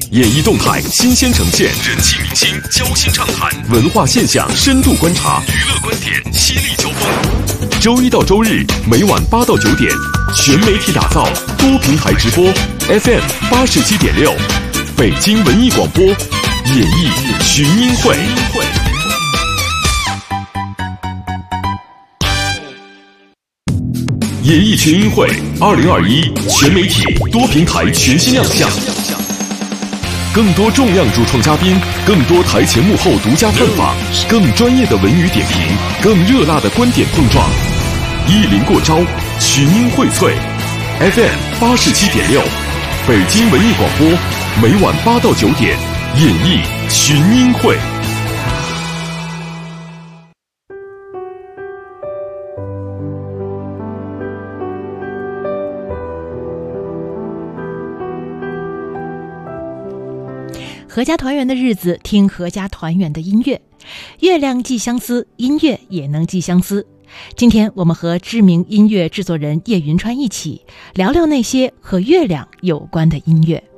演艺动态新鲜呈现，人气明星交心畅谈，文化现象深度观察，娱乐观点犀利交锋。周一到周日每晚8到9点，全媒体打造，多平台直播 ，FM 87.6，北京文艺广播，演艺群英会。演艺群英会2021全媒体多平台全新亮相，更多重量主创嘉宾，更多台前幕后独家探访，更专业的文娱点评，更热辣的观点碰撞。一临过招，群英荟萃 ，FM 87.6，北京文艺广播，每晚8到9点，演艺群英会。 合家团圆的日子，听合家团圆的音乐。月亮寄相思，音乐也能寄相思。今天我们和知名音乐制作人叶云川一起聊聊那些和月亮有关的音乐。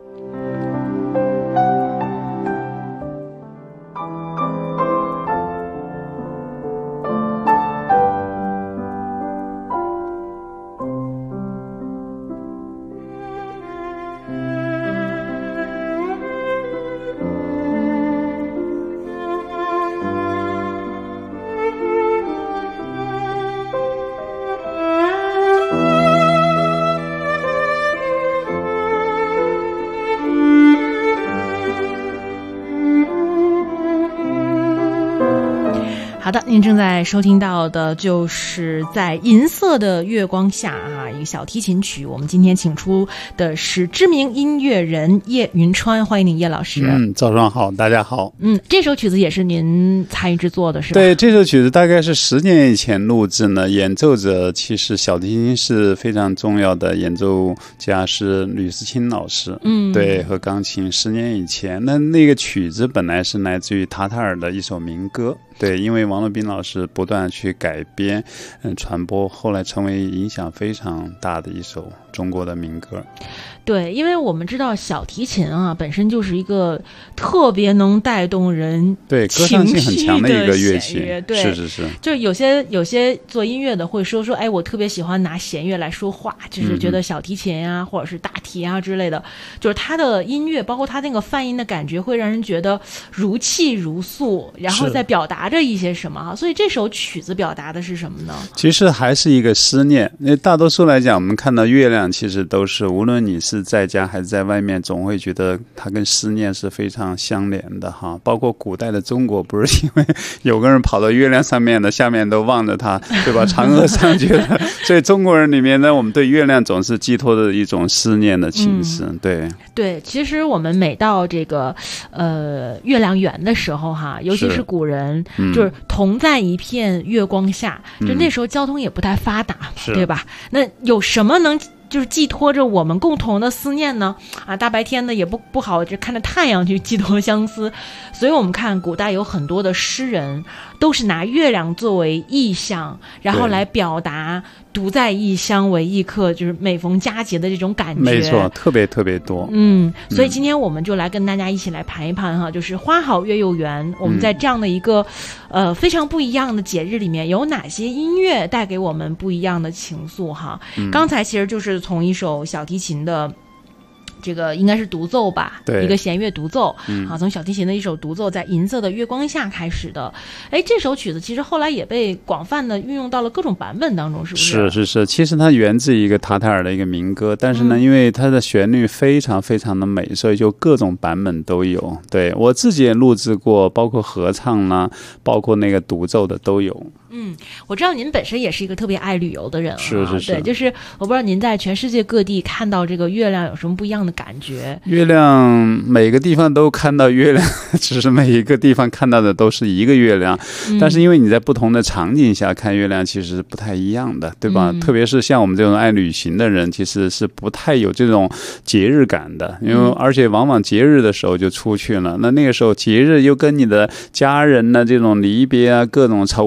好的，您正在收听到的就是在银色的月光下一个小提琴曲。我们今天请出的是知名音乐人叶云川，欢迎您叶老师。 早上好，大家好。 这首曲子也是您参与制作的是吧？ 对，这首曲子大概是10年以前录制呢。演奏者其实小提琴是非常重要的演奏家是吕思清老师，对，和钢琴10年以前。那个曲子本来是来自于塔塔尔的一首民歌。对，因为王洛宾老师不断去改编、传播，后来成为影响非常大的一首中国的民歌。 对，因为我们知道小提琴本身就是一个特别能带动人对歌唱性很强的一个乐器。 对， 是， 就是有些做音乐的会说，哎，我特别喜欢拿弦乐来说话，就是觉得小提琴啊，或者是大提啊之类的，就是它的音乐，包括它那个泛音的感觉，会让人觉得如泣如诉，然后再表达着一些什么。所以这首曲子表达的是什么呢？其实还是一个思念。那大多数来讲，我们看到月亮，其实都是无论你是在家还是在外面，总会觉得它跟思念是非常相连的哈。包括古代的中国，不是因为有个人跑到月亮上面的，下面都望着他，对吧？嫦娥上去了，所以中国人里面呢，我们对月亮总是寄托的一种思念的情思。 对，其实我们每到这个月亮圆的时候尤其是古人，就是同在一片月光下，就那时候交通也不太发达，对吧？那有什么能就是寄托着我们共同的思念呢？大白天的也不好，就看着太阳去寄托相思。所以我们看古代有很多的诗人都是拿月亮作为意象，然后来表达独在异乡为异客，就是每逢佳节的这种感觉。 没错，特别特别多。 所以今天我们就来跟大家一起来盘一盘就是花好月又圆，我们在这样的一个非常不一样的节日里面，有哪些音乐带给我们不一样的情愫刚才其实就是从一首小提琴的这个应该是独奏吧，一个弦乐独奏从小提琴的一首独奏在银色的月光下开始的。这首曲子其实后来也被广泛的运用到了各种版本当中，是不是？ 是，其实它源自一个塔塔尔的一个民歌，但是呢因为它的旋律非常非常的美，所以就各种版本都有。对，我自己也录制过，包括合唱啦，包括那个独奏的都有。 我知道您本身也是一个特别爱旅游的人是。 对，就是我不知道您在全世界各地看到这个月亮有什么不一样的感觉？ 月亮每个地方都看到月亮，只是每一个地方看到的都是一个月亮，但是因为你在不同的场景下看月亮其实是不太一样的，对吧？特别是像我们这种爱旅行的人，其实是不太有这种节日感的，因为而且往往节日的时候就出去了，那个时候节日又跟你的家人呢这种离别啊，各种惆怅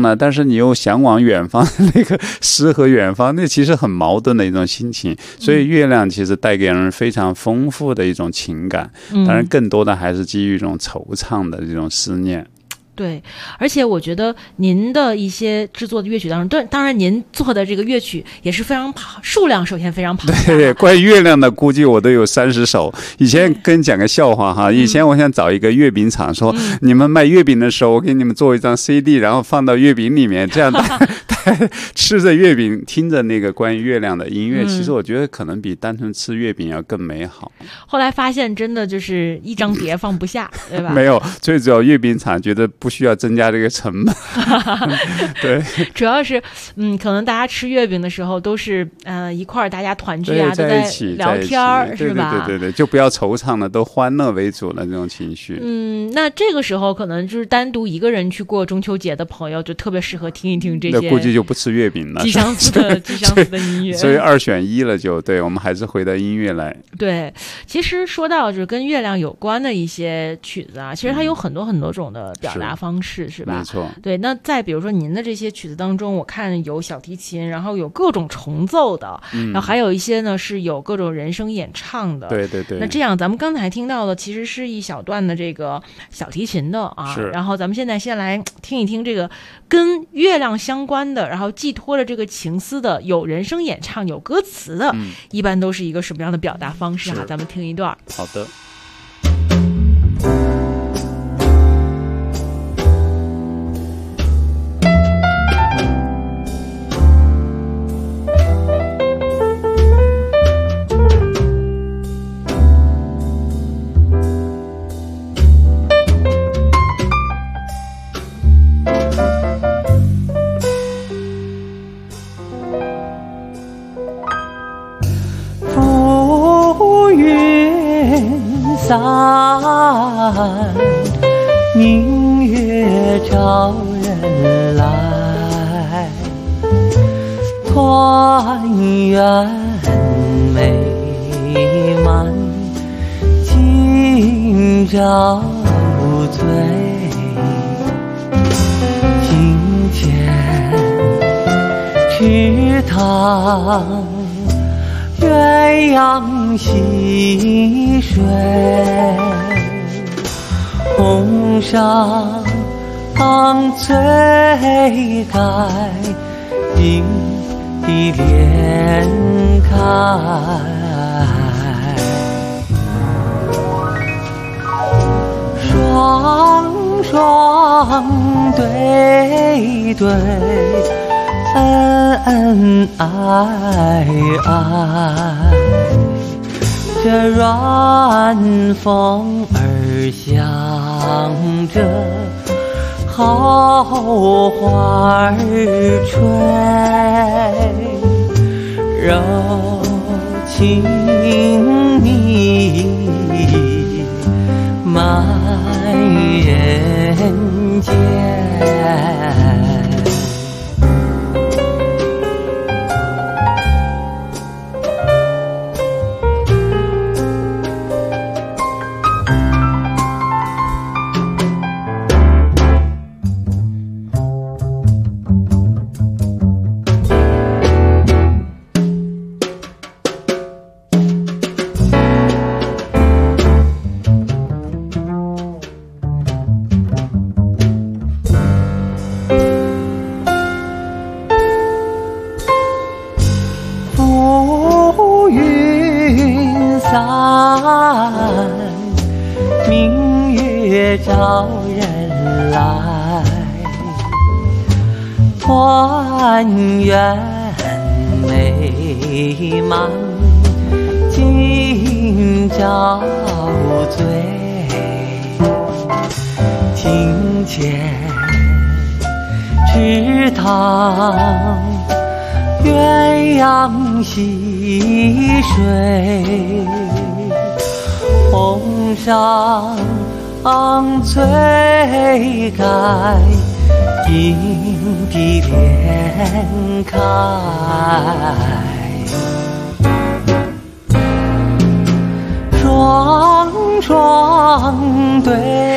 呢，但是你又向往远方那个诗和远方，那其实很矛盾的一种心情。所以月亮其实带给人非常丰富的一种情感，当然更多的还是基于一种惆怅的这种思念。 对，而且我觉得您的一些制作的乐曲当中，当然您做的这个乐曲也是非常数量，首先非常庞大。 对，关于月亮的估计我都有30首。以前跟你讲个笑话哈，以前我想找一个月饼厂说，你们卖月饼的时候，我给你们做一张 CD， 然后放到月饼里面，这样吃着月饼，听着那个关于月亮的音乐，其实我觉得可能比单纯吃月饼要更美好。 后来发现真的就是一张碟放不下，对吧？ 没有，最主要月饼厂觉得不需要增加这个成本。对， 主要是可能大家吃月饼的时候都是一块儿大家团聚啊，都在一起聊天是吧？ 对，就不要惆怅了，都欢乐为主了这种情绪。 那这个时候可能就是单独一个人去过中秋节的朋友，就特别适合听一听这些。 那估计就不吃月饼了， 吉祥寺的音乐。 所以2选1了就，对，我们还是回到音乐来。 对，其实说到就是跟月亮有关的一些曲子啊，其实它有很多很多种的表达方式，是吧？ 没错。 对，那再比如说您的这些曲子当中，我看有小提琴，然后有各种重奏的，然后还有一些呢是有各种人声演唱的。 对。 那这样咱们刚才听到的其实是一小段的这个小提琴的啊，然后咱们现在先来听一听这个跟月亮相关的，然后寄托着这个情思的，有人声演唱有歌词的，一般都是一个什么样的表达方式啊？咱们听一段。 好的。 明月照人来，团圆美满，今朝醉。庭前池塘，鸳鸯戏水。红裳翠盖，映地莲开。双双对对，恩恩爱爱。这软风儿响着，好花儿吹，柔情蜜满人间。明月照人来，团圆美满，今朝醉。庭前池塘，鸳鸯戏水。红裳翠盖，映地莲开。双双对。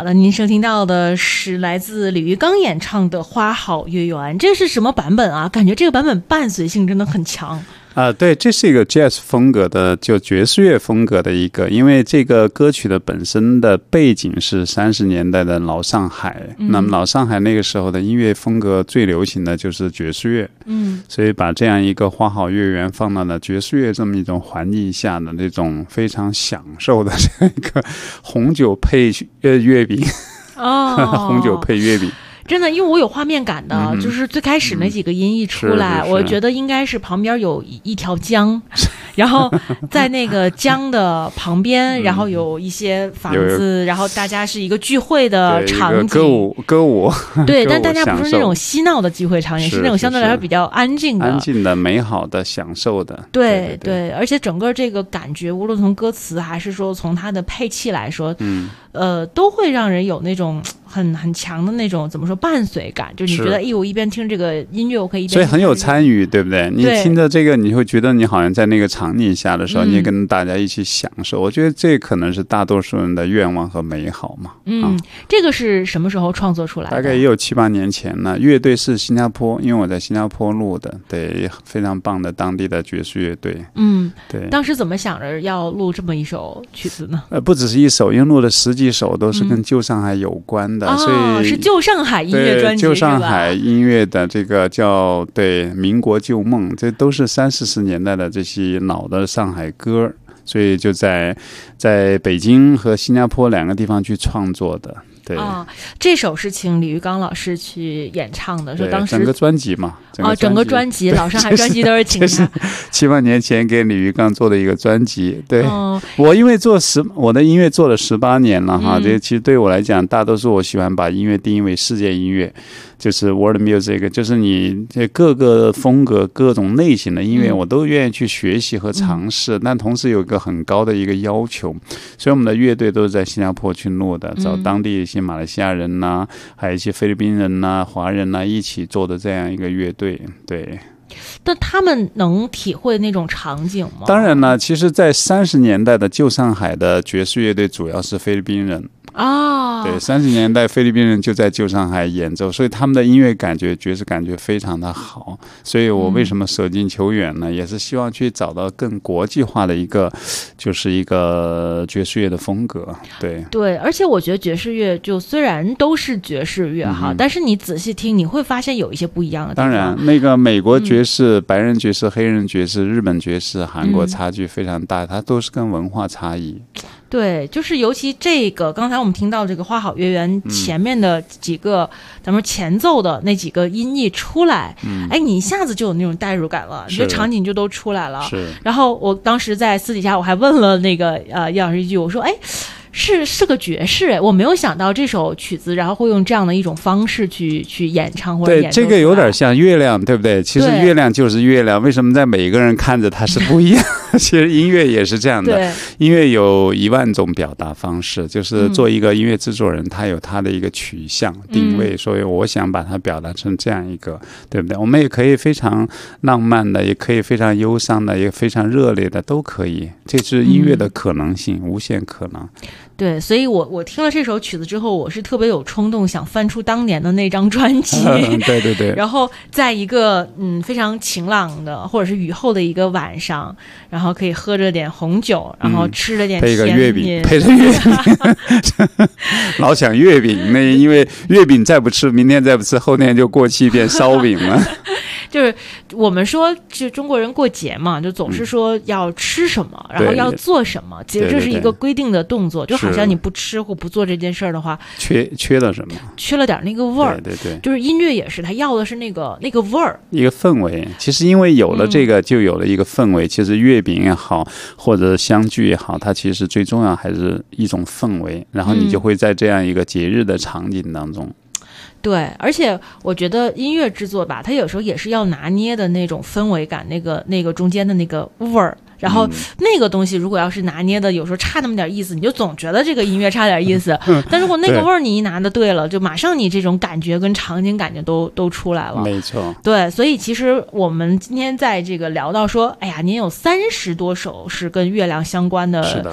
好的，您收听到的是来自李玉刚演唱的《花好月圆》，这是什么版本啊？感觉这个版本伴随性真的很强。 对，这是一个 jazz 风格的，就爵士乐风格的一个，因为这个歌曲的本身的背景是30年代的老上海，那么老上海那个时候的音乐风格最流行的就是爵士乐，所以把这样一个花好月圆放到了爵士乐这么一种环境下的那种非常享受的这样一个红酒配月饼，红酒配月饼。 真的，因为我有画面感的，就是最开始那几个音一出来，我觉得应该是旁边有一条江，然后在那个江的旁边，然后有一些房子，然后大家是一个聚会的场景， 歌舞， 对，但大家不是那种嬉闹的聚会场景，是那种相对来说比较安静的、美好的、享受的。 对，而且整个这个感觉，无论从歌词还是说从它的配器来说，都会让人有那种很强的那种怎么说伴随感，就你觉得我一边听这个音乐，我可以一边， 所以很有参与，对不对？你听着这个，你会觉得你好像在那个场景下的时候，你也跟大家一起享受。我觉得这可能是大多数人的愿望和美好嘛。 这个是什么时候创作出来的？ 大概也有7、8年前了。乐队是新加坡，因为我在新加坡录的，对，非常棒的当地的爵士乐队。对。 当时怎么想着要录这么一首曲子呢？ 不只是一首，因为录了10几首都是跟旧上海有关的。所以是旧上海音乐专辑， 旧上海音乐的这个叫民国旧梦，这都是30、40年代的这些老的上海歌，所以就在北京和新加坡2个地方去创作的。对这首是请李玉刚老师去演唱的，说当时整个专辑嘛， 整个专辑老上海专辑都是请他。 7、8年前给李玉刚做的一个专辑。对，我因为我的音乐做了18年了哈，这其实对我来讲，大多数我喜欢把音乐定义为世界音乐，就是 world music， 就是你这各个风格、各种类型的音乐，我都愿意去学习和尝试，但同时有一个很高的一个要求，所以我们的乐队都是在新加坡去录的，找当地一些马来西亚人呐，还有一些菲律宾人呐、华人呐一起做的这样一个乐队。对。 但他们能体会那种场景吗？ 当然了，其实在30年代的旧上海的爵士乐队主要是菲律宾人。对，30年代菲律宾人就在旧上海演奏，所以他们的音乐感觉、爵士感觉非常的好。所以我为什么舍近求远呢？也是希望去找到更国际化的一个，就是一个爵士乐的风格。对， 而且我觉得爵士乐就虽然都是爵士乐哈，但是你仔细听，你会发现有一些不一样的地方。 当然，那个美国爵士、白人爵士、黑人爵士、日本爵士、韩国差距非常大，它都是跟文化差异。 对，就是尤其这个，刚才我们听到这个花好月圆前面的几个咱们前奏的那几个音一出来，你一下子就有那种代入感了，你这场景就都出来了。然后我当时在私底下我还问了那个叶老师一句，我说是个爵士，我没有想到这首曲子然后会用这样的一种方式去演唱或者演奏。 对，这个有点像月亮，对不对？其实月亮就是月亮，为什么在每一个人看着它是不一样？其实音乐也是这样的，音乐有1万种表达方式，就是做一个音乐制作人，他有他的一个取向定位，所以我想把它表达成这样一个，对不对？我们也可以非常浪漫的，也可以非常忧伤的，也非常热烈的，都可以。这是音乐的可能性，无限可能。 对，所以我听了这首曲子之后，我是特别有冲动想翻出当年的那张专辑。 对。 然后在一个非常晴朗的或者是雨后的一个晚上，然后可以喝着点红酒，然后吃了点甜品， 配着月饼，老想月饼，那因为月饼再不吃，明天再不吃，后天就过期变烧饼了。 就是我们说，就中国人过节嘛，就总是说要吃什么，然后要做什么，其实这是一个规定的动作，就好像你不吃或不做这件事儿的话， 缺了什么？ 缺了点那个味儿。 对， 就是音乐也是，他要的是那个味儿， 一个氛围。其实因为有了这个，就有了一个氛围。其实月饼也好，或者相聚也好，它其实最重要还是一种氛围。然后你就会在这样一个节日的场景当中。 对，而且我觉得音乐制作吧，它有时候也是要拿捏的那种氛围感，那个中间的那个味儿。然后那个东西如果要是拿捏的有时候差那么点意思，你就总觉得这个音乐差点意思。但如果那个味儿你一拿的对了，就马上你这种感觉跟场景感觉都出来了。 没错。 对，所以其实我们今天在这个聊到说，哎呀，您有30多首是跟月亮相关的。 是的。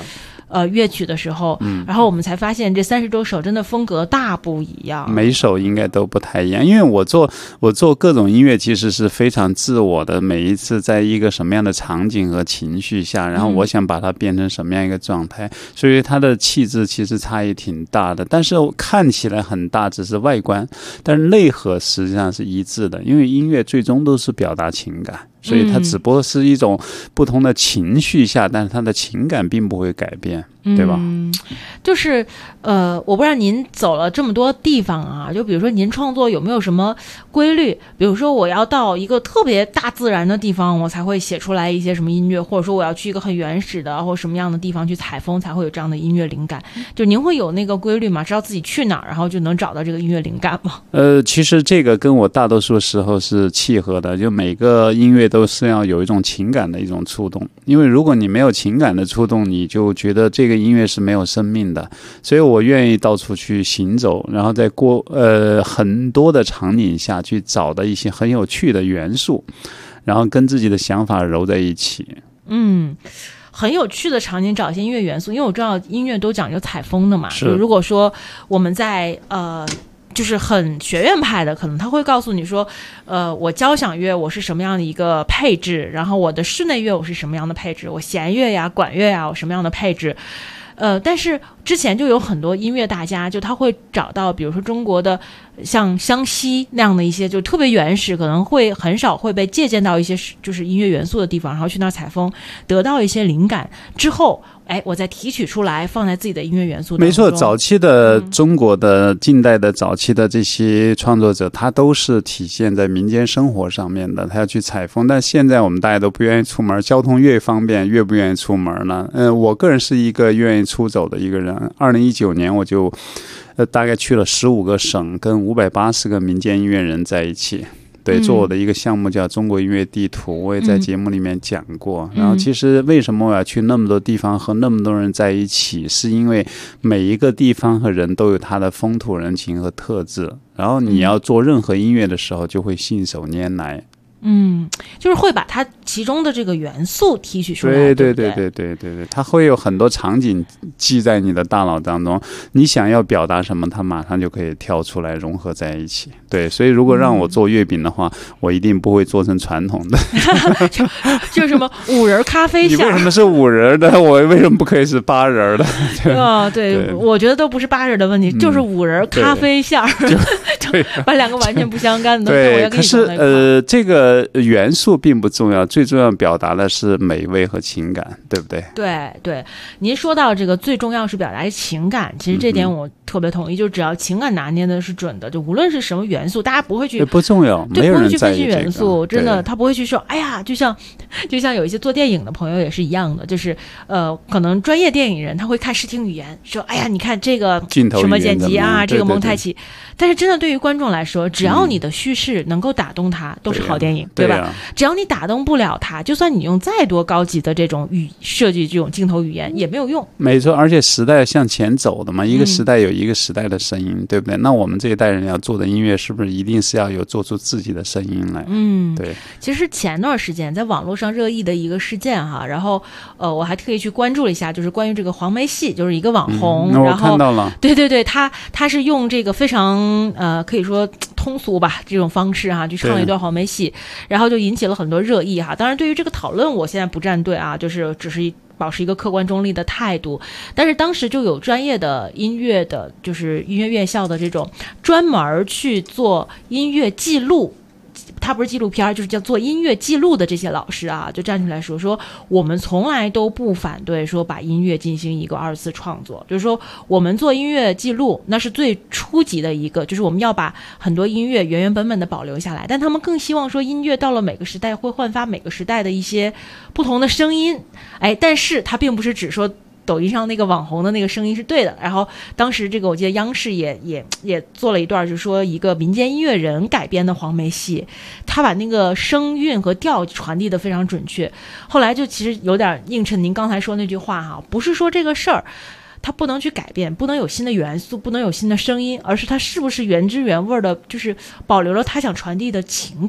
乐曲的时候，然后我们才发现这30多首真的风格大不一样， 每首应该都不太一样。因为我做各种音乐其实是非常自我的，每一次在一个什么样的场景和情绪下，然后我想把它变成什么样一个状态，所以它的气质其实差异挺大的。但是看起来很大，只是外观，但是内核实际上是一致的，因为音乐最终都是表达情感。所以它只不过是一种不同的情绪下，但是它的情感并不会改变，对吧？ 就是我不知道您走了这么多地方啊，就比如说您创作有没有什么规律？比如说我要到一个特别大自然的地方，我才会写出来一些什么音乐，或者说我要去一个很原始的或者什么样的地方去采风，才会有这样的音乐灵感。就您会有那个规律吗？知道自己去哪儿，然后就能找到这个音乐灵感吗？ 其实这个跟我大多数时候是契合的，就每个音乐都是要有一种情感的一种触动，因为如果你没有情感的触动，你就觉得这个音乐是没有生命的。所以我愿意到处去行走，然后在很多的场景下去找的一些很有趣的元素，然后跟自己的想法揉在一起。 很有趣的场景找一些音乐元素，因为我知道音乐都讲究采风的嘛。就如果说我们在就是很学院派的，可能他会告诉你说，我交响乐我是什么样的一个配置，然后我的室内乐我是什么样的配置，我弦乐呀、管乐呀我什么样的配置。但是之前就有很多音乐大家，就他会找到，比如说中国的像湘西那样的一些就特别原始，可能会很少会被借鉴到一些就是音乐元素的地方，然后去那儿采风，得到一些灵感之后，我再提取出来放在自己的音乐元素当中。 没错，早期的中国的近代的早期的这些创作者，他都是体现在民间生活上面的，他要去采风。但现在我们大家都不愿意出门，交通越方便越不愿意出门了。我个人是一个愿意出走的一个人。2019年我就大概去了15个省，跟580个民间音乐人在一起。对，做我的一个项目叫中国音乐地图，我也在节目里面讲过。然后其实为什么我要去那么多地方和那么多人在一起，是因为每一个地方和人都有它的风土人情和特质，然后你要做任何音乐的时候就会信手拈来。 就是会把它其中的这个元素提取出来。对， 它会有很多场景记在你的大脑当中，你想要表达什么，它马上就可以跳出来融合在一起。对，所以如果让我做月饼的话，我一定不会做成传统的就什么5仁咖啡馅。 你为什么是5仁的？我为什么不可以是8仁的？ 对，我觉得都不是8仁的问题，就是5仁咖啡馅就把两个完全不相干的东西我要跟你讲在一块。 可是这个元素并不重要，最重要表达的是美味和情感，对不对？ 对，您说到这个最重要是表达情感，其实这点我特别同意，就只要情感拿捏的是准的，就无论是什么元素，大家不会去不重要，没有人在意这个， 不会去分析元素，真的他不会去说，哎呀，就像有一些做电影的朋友也是一样的，就是可能专业电影人他会看视听语言，说哎呀，你看这个什么剪辑啊，这个蒙太奇，但是真的对于观众来说，只要你的叙事能够打动他，都是好电影。对吧？只要你打动不了他，就算你用再多高级的这种设计这种镜头语言也没有用。 没错，而且时代向前走的嘛，一个时代有一个时代的声音，对不对？那我们这一代人要做的音乐，是不是一定是要有做出自己的声音来？对。 其实前段时间在网络上热议的一个事件哈，然后我还特意去关注了一下，就是关于这个黄梅戏，就是一个网红，然后我看到了， 对，他是用这个非常可以说通俗吧这种方式哈，去唱了一段黄梅戏。然后就引起了很多热议哈。当然对于这个讨论我现在不站队啊，就是只是保持一个客观中立的态度。但是当时就有专业的音乐的就是音乐院校的这种专门去做音乐记录，他不是纪录片，就是叫做音乐记录的这些老师啊，就站出来说我们从来都不反对说把音乐进行一个2次创作，就是说我们做音乐记录那是最初级的一个，就是我们要把很多音乐原本的保留下来，但他们更希望说音乐到了每个时代会焕发每个时代的一些不同的声音。但是他并不是只说抖音上那个网红的那个声音是对的。然后当时这个我记得央视也做了一段，就是说一个民间音乐人改编的黄梅戏，他把那个声韵和调传递的非常准确。后来就其实有点映衬您刚才说那句话哈，不是说这个事儿它不能去改变，不能有新的元素，不能有新的声音，而是它是不是原汁原味的，就是保留了他想传递的情感。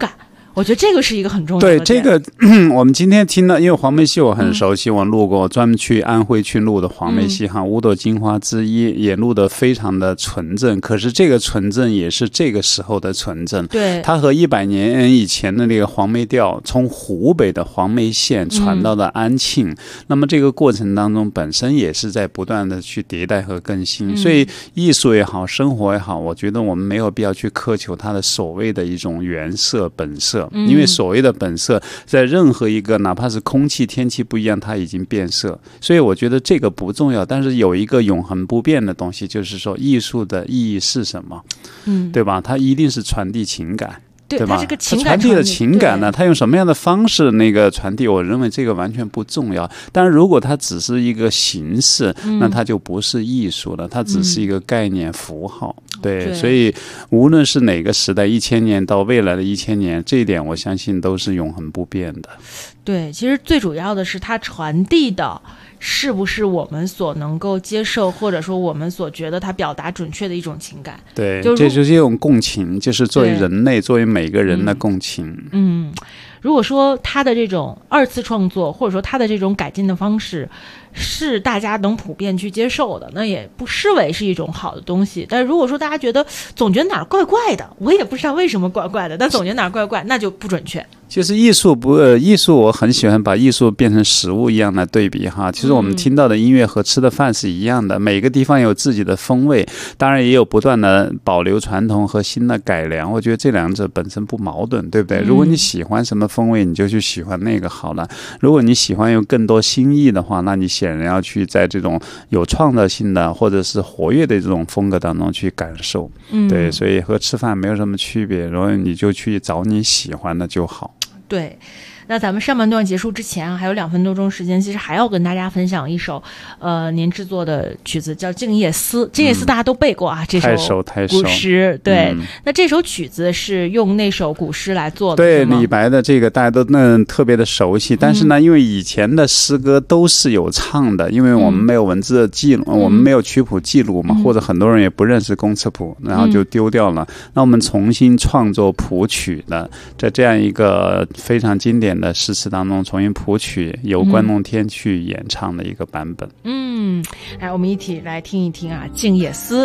我觉得这个是一个很重要的点。 对，这个我们今天听到，因为黄梅戏我很熟悉，我录过，专门去安徽去录的黄梅戏哈，五朵金花之一，也录得非常的纯正。可是这个纯正也是这个时候的纯正， 对， 它和100年以前的那个黄梅调，从湖北的黄梅县传到的安庆，那么这个过程当中本身也是在不断的去迭代和更新，所以艺术也好，生活也好，我觉得我们没有必要去苛求它的所谓的一种原色本色。因为所谓的本色在任何一个哪怕是空气天气不一样，它已经变色，所以我觉得这个不重要。但是有一个永恒不变的东西，就是说艺术的意义是什么，对吧？它一定是传递情感，对吧？它传递的情感呢，它用什么样的方式那个传递，我认为这个完全不重要。但是如果它只是一个形式，那它就不是艺术了，它只是一个概念符号。对，所以无论是哪个时代，1000年到未来的1000年，这一点我相信都是永恒不变的。 对，其实最主要的是它传递的是不是我们所能够接受，或者说我们所觉得它表达准确的一种情感。 对，这就是一种共情，就是作为人类，作为每个人的共情。 如果说他的这种2次创作，或者说他的这种改进的方式是大家能普遍去接受的，那也不失为是一种好的东西。但如果说大家觉得总觉得哪儿怪怪的，我也不知道为什么怪怪的，但总觉得哪儿怪怪，那就不准确。 其实艺术我很喜欢把艺术变成食物一样来对比哈。其实我们听到的音乐和吃的饭是一样的，每个地方有自己的风味，当然也有不断的保留传统和新的改良。我觉得这两者本身不矛盾，对不对？如果你喜欢什么风味，你就去喜欢那个好了。如果你喜欢有更多新意的话，那你显然要去在这种有创造性的或者是活跃的这种风格当中去感受。对，所以和吃饭没有什么区别，然后你就去找你喜欢的就好。 对，那咱们上半段结束之前还有2分多钟时间，其实还要跟大家分享一首您制作的曲子，叫《静夜思》。静夜思大家都背过啊，这首古诗。对，那这首曲子是用那首古诗来做的。 对，李白的这个大家都特别的熟悉，但是呢，因为以前的诗歌都是有唱的，因为我们没有文字的记录，我们没有曲谱记录嘛，或者很多人也不认识公尺谱，然后就丢掉了。那我们重新创作谱曲的，在这样一个非常经典的诗词当中重新谱曲，由关龙天去演唱的一个版本。 来，我们一起来听一听啊，《静夜思》。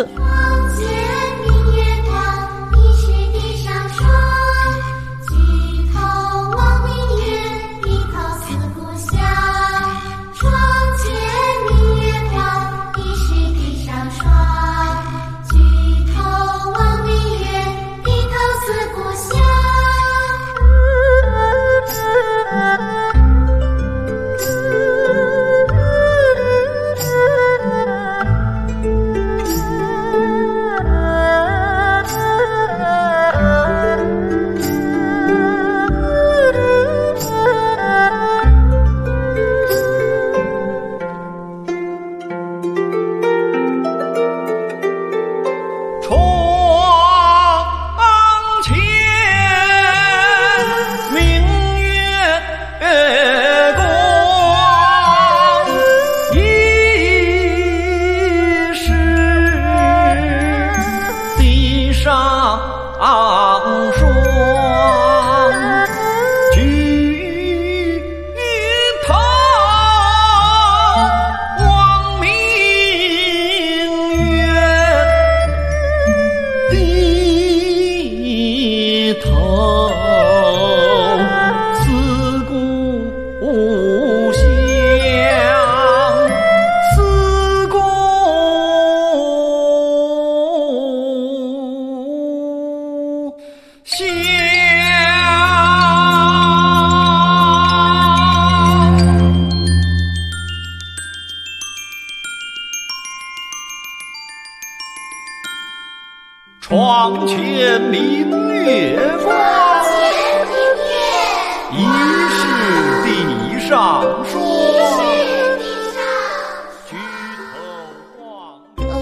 床前明月光，疑是地上霜。举头望。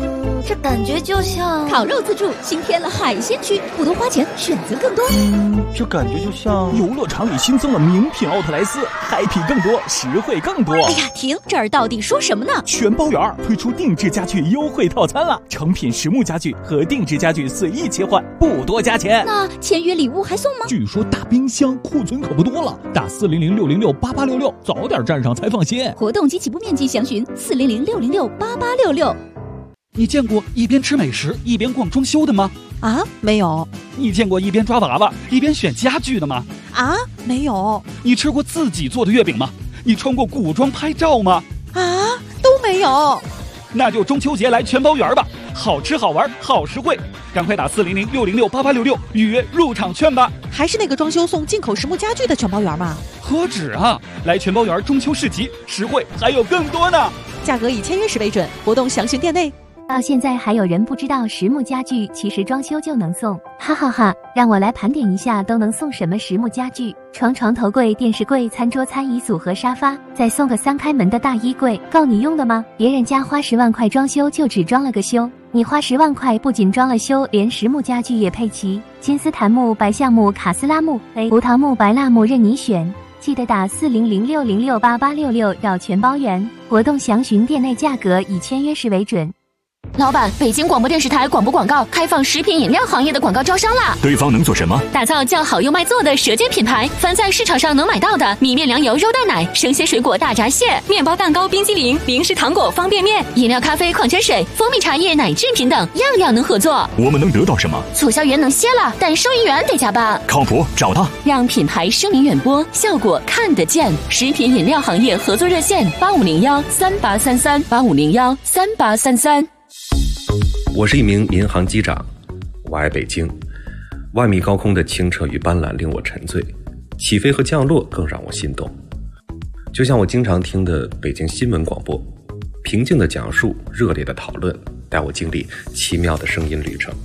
这感觉就像烤肉自助新添了海鲜区，不多花钱，选择更多。 这感觉就像游乐场里新增了名品奥特莱斯，嗨皮更多，实惠更多。 哎呀，停！这儿到底说什么呢？ 全包圆推出定制家具优惠套餐了，成品实木家具和定制家具随意切换，不多加钱。 那签约礼物还送吗？ 据说大冰箱库存可不多了，打400-606-8866，早点站上才放心。 活动及起步面积详询400-606-8866。 你见过一边吃美食一边逛装修的吗？ 啊，没有。 你见过一边抓娃娃一边选家具的吗？ 啊，没有。 你吃过自己做的月饼吗？你穿过古装拍照吗？ 啊，都没有。 那就中秋节来全包圆吧，好吃好玩好实惠，赶快打400-606-8866预约入场券吧。 还是那个装修送进口实木家具的全包圆吗？ 何止啊，来全包圆中秋市集，实惠还有更多呢。 价格以签约时为准，活动详询店内。 到现在还有人不知道实木家具其实装修就能送，哈哈哈！让我来盘点一下都能送什么实木家具：床头柜、电视柜、餐桌、餐椅组合、沙发，再送个3开门的大衣柜，够你用的吗？别人家花10万块装修就只装了个修，你花10万块不仅装了修，连实木家具也配齐，金丝檀木、白橡木、卡斯拉木、胡桃木、白蜡木任你选。记得打400-606-8866绕全包圆，活动详询店内，价格以签约时为准。 老板，北京广播电视台广播广告开放食品饮料行业的广告招商啦！ 对方能做什么？ 打造叫好又卖座的舌尖品牌，凡在市场上能买到的米面粮油肉蛋奶、生鲜水果大闸蟹、面包蛋糕、冰激凌、零食糖果、方便面、饮料、咖啡、矿泉水、蜂蜜茶叶、奶制品等，样样能合作。 我们能得到什么？ 促销员能歇了，但收银员得加班。 靠谱，找他， 让品牌声名远播，效果看得见。食品饮料行业合作热线8501-3833，8501-3833。 我是一名民航机长，我爱北京。万米高空的清澈与斑斓令我沉醉，起飞和降落更让我心动。就像我经常听的北京新闻广播，平静的讲述，热烈的讨论，带我经历奇妙的声音旅程。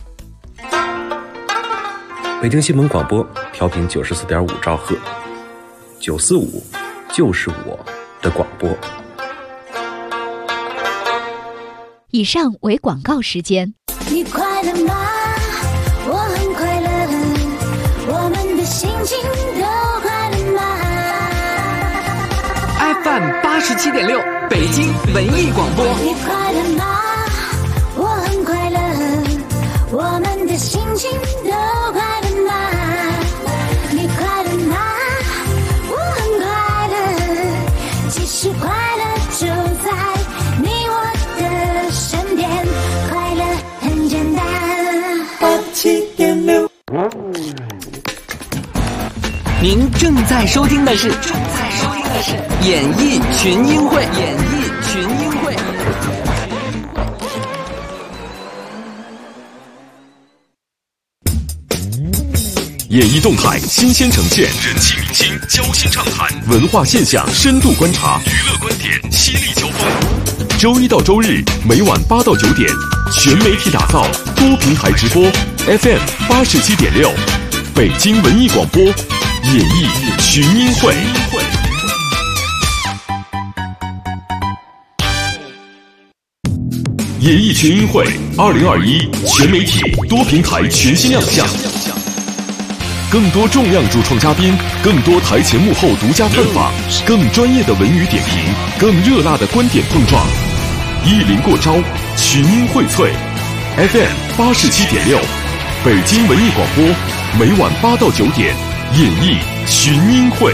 北京新闻广播调频94.5兆赫，945就是我的广播。 以上为广告时间。 你快乐吗？我很快乐，我们的心情都快乐吗 ？FM 87.6，北京文艺广播。 你快乐吗？我很快乐，我们的心情都快乐吗？你快乐吗？我很快乐，其实快乐就在你我的身边，快乐很简单。87.6， 您正在收听的是演艺群英会。 演艺动态新鲜呈现，人气明星交心畅谈，文化现象深度观察，娱乐观点犀利交锋。周一到周日每晚8到9点，全媒体打造，多平台直播 ，FM 87.6，北京文艺广播，演艺群英会。演艺群英会2021全媒体多平台全新亮相。更多重量主创嘉宾，更多台前幕后独家探访，更专业的文娱点评，更热辣的观点碰撞，一临过招，群英荟萃。FM 87.6，北京文艺广播，每晚8到9点，演艺群英会。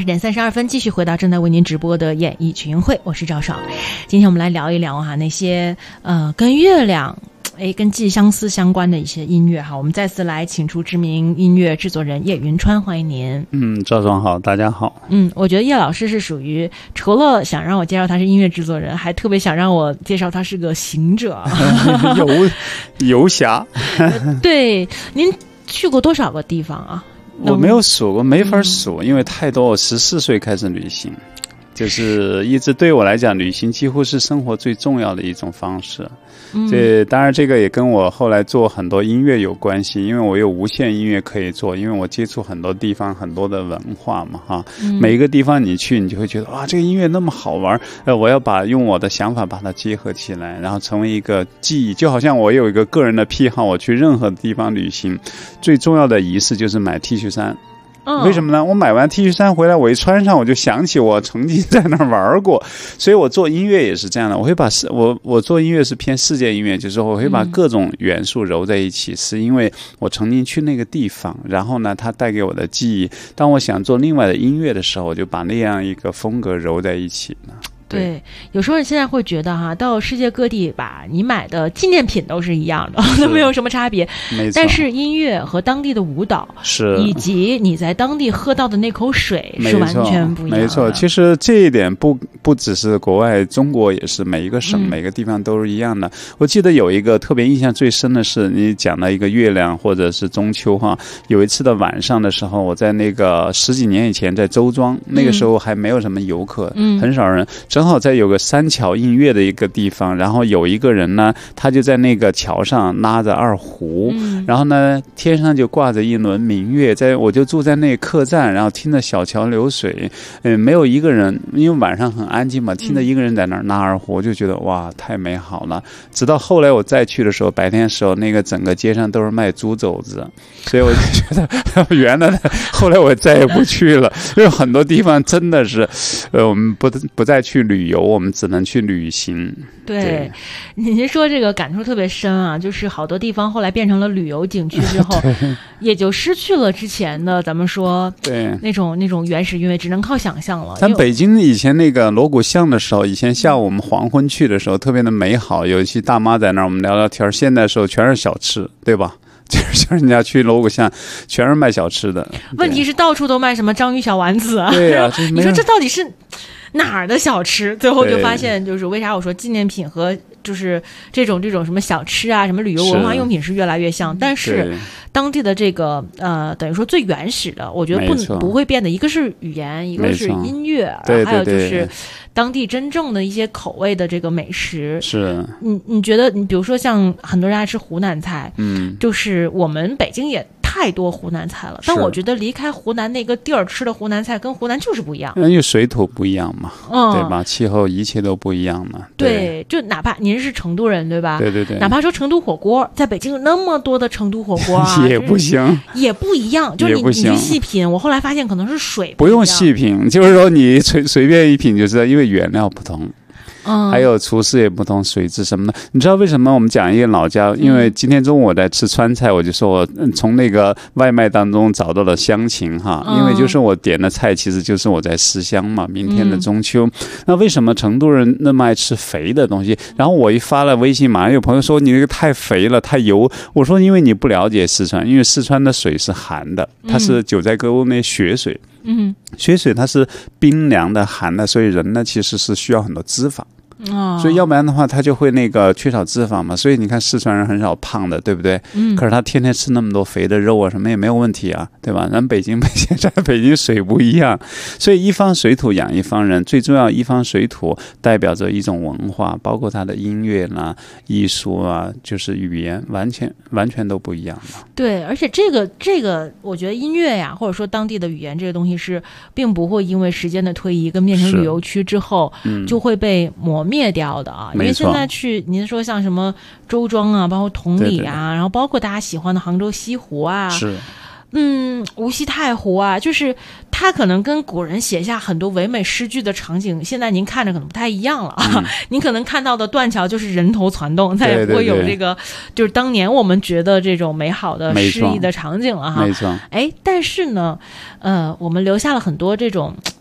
20:32，继续回到正在为您直播的演艺群英会，我是赵爽。今天我们来聊一聊那些跟月亮跟寄相思相关的一些音乐哈。我们再次来请出知名音乐制作人叶云川，欢迎您。 赵爽好，大家好。 我觉得叶老师是属于除了想让我介绍他是音乐制作人，还特别想让我介绍他是个行者游侠。 对，您去过多少个地方啊？ 我没有数过，没法数，因为太多。我14岁开始旅行，就是一直对我来讲，旅行几乎是生活最重要的一种方式。当然这个也跟我后来做很多音乐有关系，因为我有无限音乐可以做，因为我接触很多地方很多的文化嘛哈。每一个地方你去，你就会觉得哇，这个音乐那么好玩，我要用我的想法把它结合起来，然后成为一个记忆。就好像我有一个个人的癖好，我去任何地方旅行，最重要的仪式就是买 T 恤衫。为什么呢？我买完 T 恤衫回来，我一穿上，我就想起我曾经在那儿玩过。所以我做音乐也是这样的，我会把我做音乐是偏世界音乐，就是我会把各种元素揉在一起，是因为我曾经去那个地方，然后呢，它带给我的记忆。当我想做另外的音乐的时候，我就把那样一个风格揉在一起呢。 对，有时候现在会觉得到世界各地吧，你买的纪念品都是一样的，都没有什么差别。没错。但是音乐和当地的舞蹈，以及你在当地喝到的那口水是完全不一样的。没错， 其实这一点不只是国外，中国也是，每一个省、每个地方都是一样的。我记得有一个特别印象最深的是，你讲了一个月亮或者是中秋哈。有一次的晚上的时候，我在那个10几年以前在周庄，那个时候还没有什么游客，很少人。正好在有个三桥映月的一个地方，然后有一个人呢，他就在那个桥上拉着二胡，然后呢，天上就挂着一轮明月，我就住在那客栈，然后听着小桥流水，没有一个人，因为晚上很安静嘛，听着一个人在那儿拉二胡，就觉得哇，太美好了。直到后来我再去的时候，白天的时候，那个整个街上都是卖猪肘子，所以我就觉得原来后来我再也不去了，因为很多地方真的是，我们不再去旅游，我们只能去旅行。 对，您说这个感触特别深啊，就是好多地方后来变成了旅游景区之后，也就失去了之前的咱们说那种原始韵味，只能靠想象了。 咱北京以前那个锣鼓巷的时候，以前下午我们黄昏去的时候特别的美好，有一些大妈在那儿我们聊聊天，现在的时候全是小吃，对吧？就是人家去锣鼓巷全是卖小吃的， 问题是到处都卖什么章鱼小丸子啊。 对啊， 你说这到底是哪儿的小吃？最后就发现，就是为啥我说纪念品和就是这种什么小吃啊，什么旅游文化用品是越来越像，但是当地的这个等于说最原始的，我觉得不会变的，一个是语言，一个是音乐，还有就是当地真正的一些口味的这个美食。 是， 你觉得，你比如说像很多人爱吃湖南菜，就是我们北京也太多湖南菜了，但我觉得离开湖南那个地儿吃的湖南菜跟湖南就是不一样， 因为水土不一样嘛，对吧？气候一切都不一样嘛。 对，就哪怕您是成都人，对吧？ 对对对。 哪怕说成都火锅，在北京有那么多的成都火锅啊， 也不行， 也不一样。就是你去细品，我后来发现可能是水不用细品，就是说你随便一品就知道，因为原料不同。还有厨师也不同，水质什么的。你知道为什么我们讲一个老家？因为今天中午我在吃川菜，我就说我从那个外卖当中找到了乡情哈，因为就是我点的菜其实就是我在思乡嘛。明天的中秋，那为什么成都人那么爱吃肥的东西？然后我一发了微信，马上有朋友说你那个太肥了，太油。我说因为你不了解四川，因为四川的水是寒的，它是九寨沟那雪水。雪水它是冰凉的、寒的，所以人呢其实是需要很多脂肪。所以要不然的话他就会那个缺少脂肪嘛，所以你看四川人很少胖的，对不对？可是他天天吃那么多肥的肉啊，什么也没有问题啊，对吧？咱北京现在北京水不一样，所以一方水土养一方人，最重要一方水土代表着一种文化，包括它的音乐啦、艺术啊，就是语言完全都不一样的。 对，而且这个我觉得音乐呀，或者说当地的语言这个东西是并不会因为时间的推移跟变成旅游区之后就会被磨灭掉的啊。因为现在去您说像什么周庄啊，包括同里啊，然后包括大家喜欢的杭州西湖啊， 是无锡太湖啊，就是它可能跟古人写下很多唯美诗句的场景，现在您看着可能不太一样了啊。您可能看到的断桥就是人头攒动，再也不会有这个就是当年我们觉得这种美好的诗意的场景了哈。 没错。 但是呢，我们留下了很多这种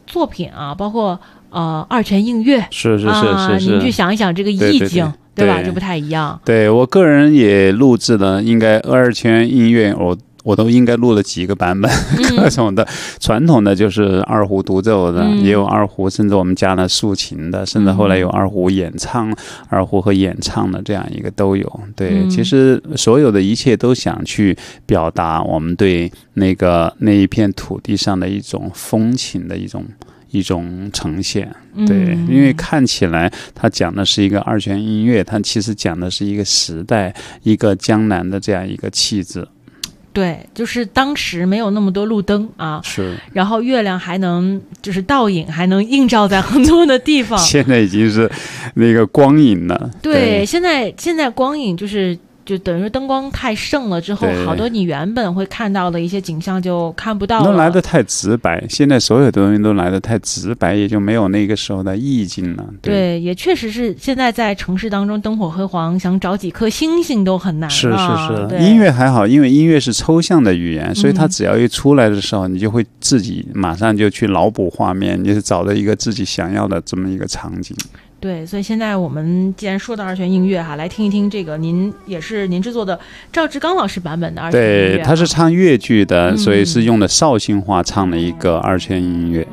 作品啊，包括二泉映月， 是， 您去想一想这个意境，对吧？就不太一样。 对，我个人也录制了，应该二泉映月我都应该录了几个版本，各种的，传统的就是二胡独奏的，也有二胡，甚至我们加了竖琴的，甚至后来有二胡演唱，二胡和演唱的这样一个都有。对，其实所有的一切都想去表达我们对那一片土地上的一种风情的一种呈现。对，因为看起来它讲的是一个二泉映月，它其实讲的是一个时代，一个江南的这样一个气质。 对，就是当时没有那么多路灯啊， 是， 然后月亮还能就是倒影，还能映照在很多的地方。 现在已经是那个光影了。 对，现在光影就等于说灯光太盛了之后，好多你原本会看到的一些景象就看不到了， 都来得太直白。现在所有的东西都来得太直白，也就没有那个时候的意境了。 对，也确实是现在在城市当中灯火辉煌，想找几颗星星都很难。 是，音乐还好，因为音乐是抽象的语言，所以它只要一出来的时候，你就会自己马上就去脑补画面，你是找到一个自己想要的这么一个场景。 对，所以现在我们既然说到二泉映月来听一听这个您制作的赵志刚老师版本的二泉映月。 对，他是唱越剧的，所以是用的绍兴话唱了一个二泉映月。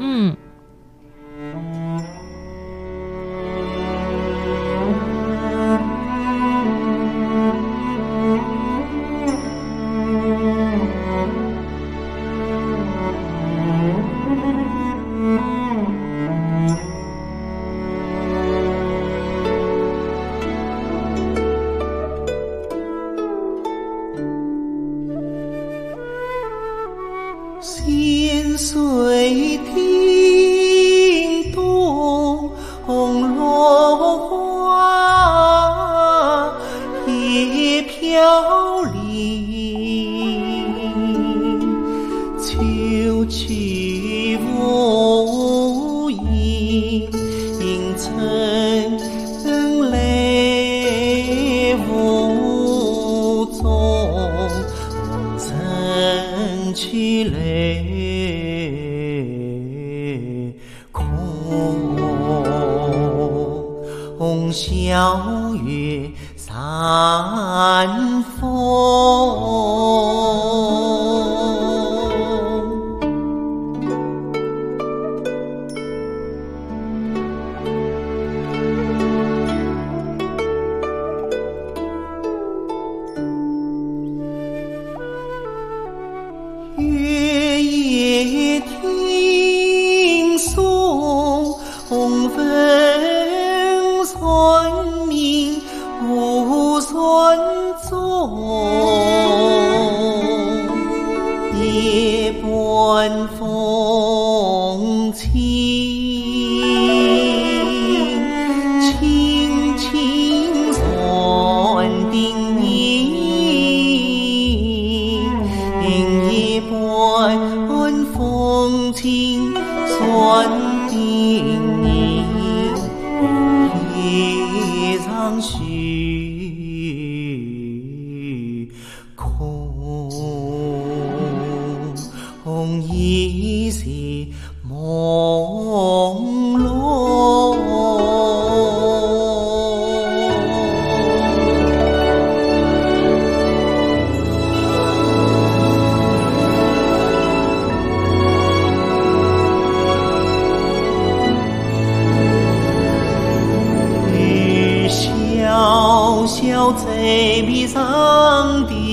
心随叮咚落花也飘零，秋去无影，春来无踪，春去泪空，晓月散风。月夜听颂分算命无算踪，夜半风轻轻轻算定夜半风轻算定夜长虚空，一些朦胧。小小贼迷上的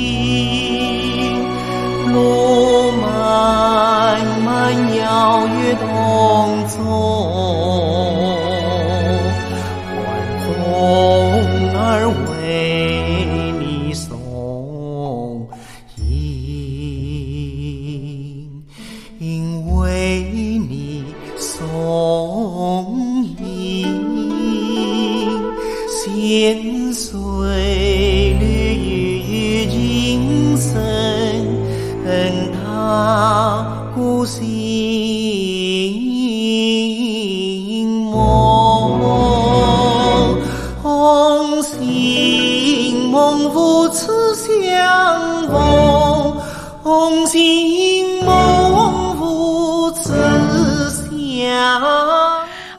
路漫漫遥越东中，观众儿为你送因为你送千岁绿金身，他孤心梦，心梦无此相逢，心梦无此相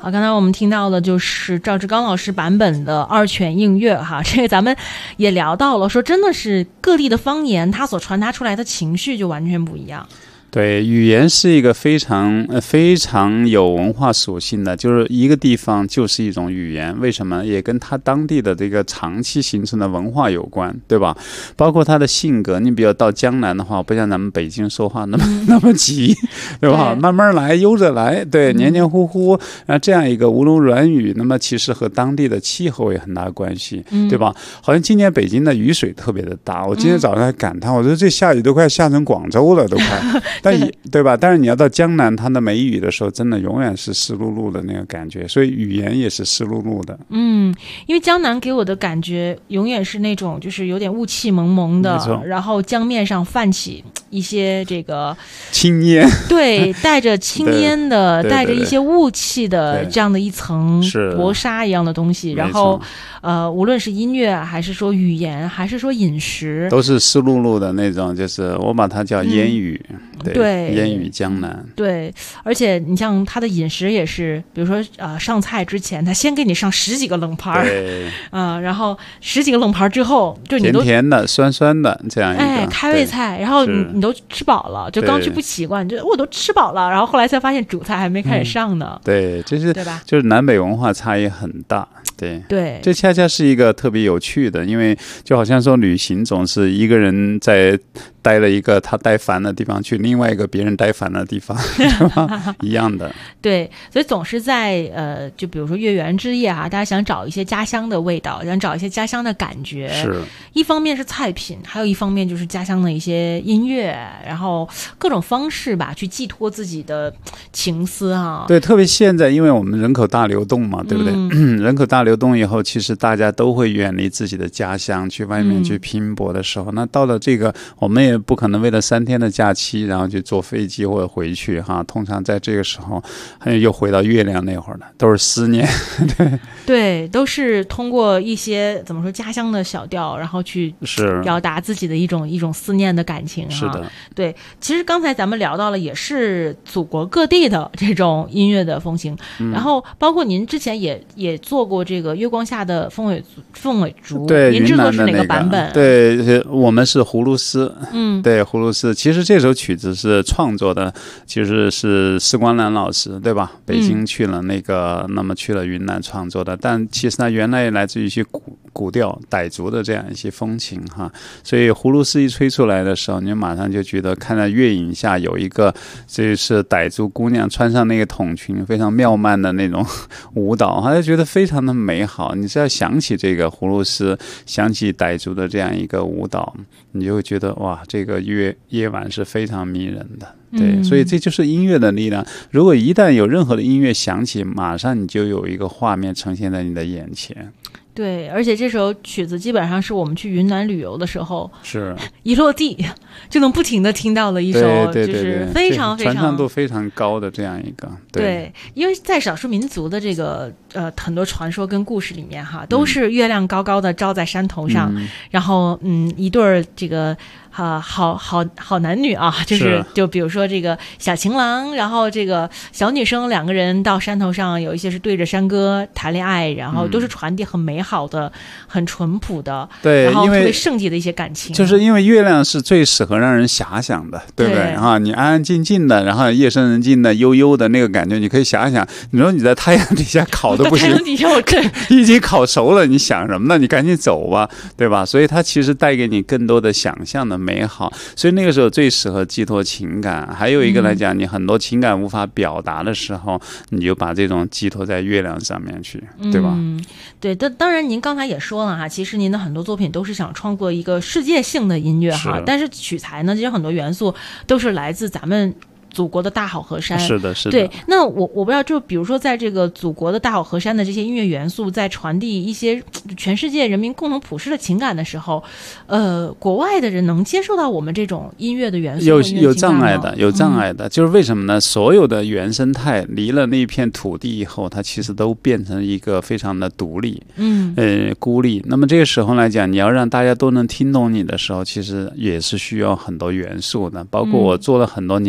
好，刚才我们听到的就是赵志刚老师版本的二泉映月哈，这个咱们也聊到了，说真的是各地的方言，它所传达出来的情绪就完全不一样。 对，语言是一个非常有文化属性的，就是一个地方就是一种语言，为什么？也跟它当地的这个长期形成的文化有关，对吧？包括他的性格，你比如到江南的话，不像咱们北京说话那么急，对吧？慢慢来，悠着来，对，黏黏糊糊，这样一个吴侬软语，那么其实和当地的气候也很大关系，对吧？好像今年北京的雨水特别的大，我今天早上还感叹，我说这下雨都快下成广州了，都快。对吧？但是你要到江南，它的梅雨的时候，真的永远是湿漉漉的那个感觉，所以语言也是湿漉漉的。 因为江南给我的感觉永远是那种就是有点雾气蒙蒙的，然后江面上泛起一些这个青烟， 对，带着青烟的，带着一些雾气的这样的一层薄纱一样的东西，然后无论是音乐还是说语言还是说饮食， 都是湿漉漉的那种，就是我把它叫烟雨。对，烟雨江南。 对，而且你像他的饮食也是，比如说上菜之前，他先给你上10几个冷盘，然后10几个冷盘之后，就你都甜甜的、酸酸的这样一个开胃菜，然后你都吃饱了，就刚去不习惯，就我都吃饱了，然后后来才发现主菜还没开始上呢。 对， 对吧？ 就是南北文化差异很大。对，这恰恰是一个特别有趣的，因为就好像说旅行总是一个人在待了一个他待烦的地方去另外一个别人待烦的地方一样的。 对，所以总是在就比如说月圆之夜大家想找一些家乡的味道，想找一些家乡的感觉， 是一方面是菜品，还有一方面就是家乡的一些音乐，然后各种方式吧去寄托自己的情思对，特别现在因为我们人口大流动嘛，对不对？人口大流动以后，其实大家都会远离自己的家乡，去外面去拼搏的时候，那到了这个我们也不可能为了3天的假期然后去坐飞机或者回去通常在这个时候又回到月亮那会儿了，都是思念。 对，都是通过一些怎么说家乡的小调，然后去表达自己的一种思念的感情。 是的， 对，其实刚才咱们聊到了也是祖国各地的这种音乐的风情，然后包括您之前也做过这个月光下的凤尾竹， 对， 您制作是哪个版本？ 对，我们是葫芦丝。对，葫芦丝。其实这首曲子是创作的，其实是施光南老师，对吧？北京去了那么去了云南创作的，但其实它原来来自于一些古调傣族的这样一些风情所以葫芦丝一吹出来的时候，你马上就觉得看在月影下有一个这是傣族姑娘穿上那个筒裙，非常妙曼的那种舞蹈，就觉得非常的美好。你只要想起这个葫芦丝，想起傣族的这样一个舞蹈，你就会觉得哇，这个夜晚是非常迷人的。对，所以这就是音乐的力量。如果一旦有任何的音乐响起，马上你就有一个画面呈现在你的眼前。 对，而且这首曲子基本上是我们去云南旅游的时候， 是一落地就能不停的听到的一首，就是非常非常传唱度非常高的这样一个。 对，因为在少数民族的这个很多传说跟故事里面都是月亮高高的照在山头上，然后一对儿这个好男女就比如说这个小情郎，然后这个小女生2个人到山头上，有一些是对着山歌谈恋爱，然后都是传递很美好的、很淳朴的， 对， 然后特别圣洁的一些感情。 就是因为月亮是最适合让人遐想的，对不对？你安安静静的，然后夜深人静的、悠悠的那个感觉，你可以想想，你说你在太阳底下烤的不行， 太阳底下我已经烤熟了，你想什么呢？你赶紧走吧，对吧？所以它其实带给你更多的想象的美好，所以那个时候最适合寄托情感。还有一个来讲，你很多情感无法表达的时候，你就把这种寄托在月亮上面去，对吧？ 对，当然您刚才也说了其实您的很多作品都是想创作一个世界性的音乐但是取材呢，其实很多元素都是来自咱们祖国的大好河山。 是的，是的。 对，那我不知道，就比如说在这个祖国的大好河山的这些音乐元素在传递一些全世界人民共同普世的情感的时候，国外的人能接受到我们这种音乐的元素有障碍的，有障碍的。就是为什么呢？所有的原生态离了那片土地以后，它其实都变成一个非常的独立，孤立。那么这个时候来讲，你要让大家都能听懂你的时候，其实也是需要很多元素的。包括我做了很多年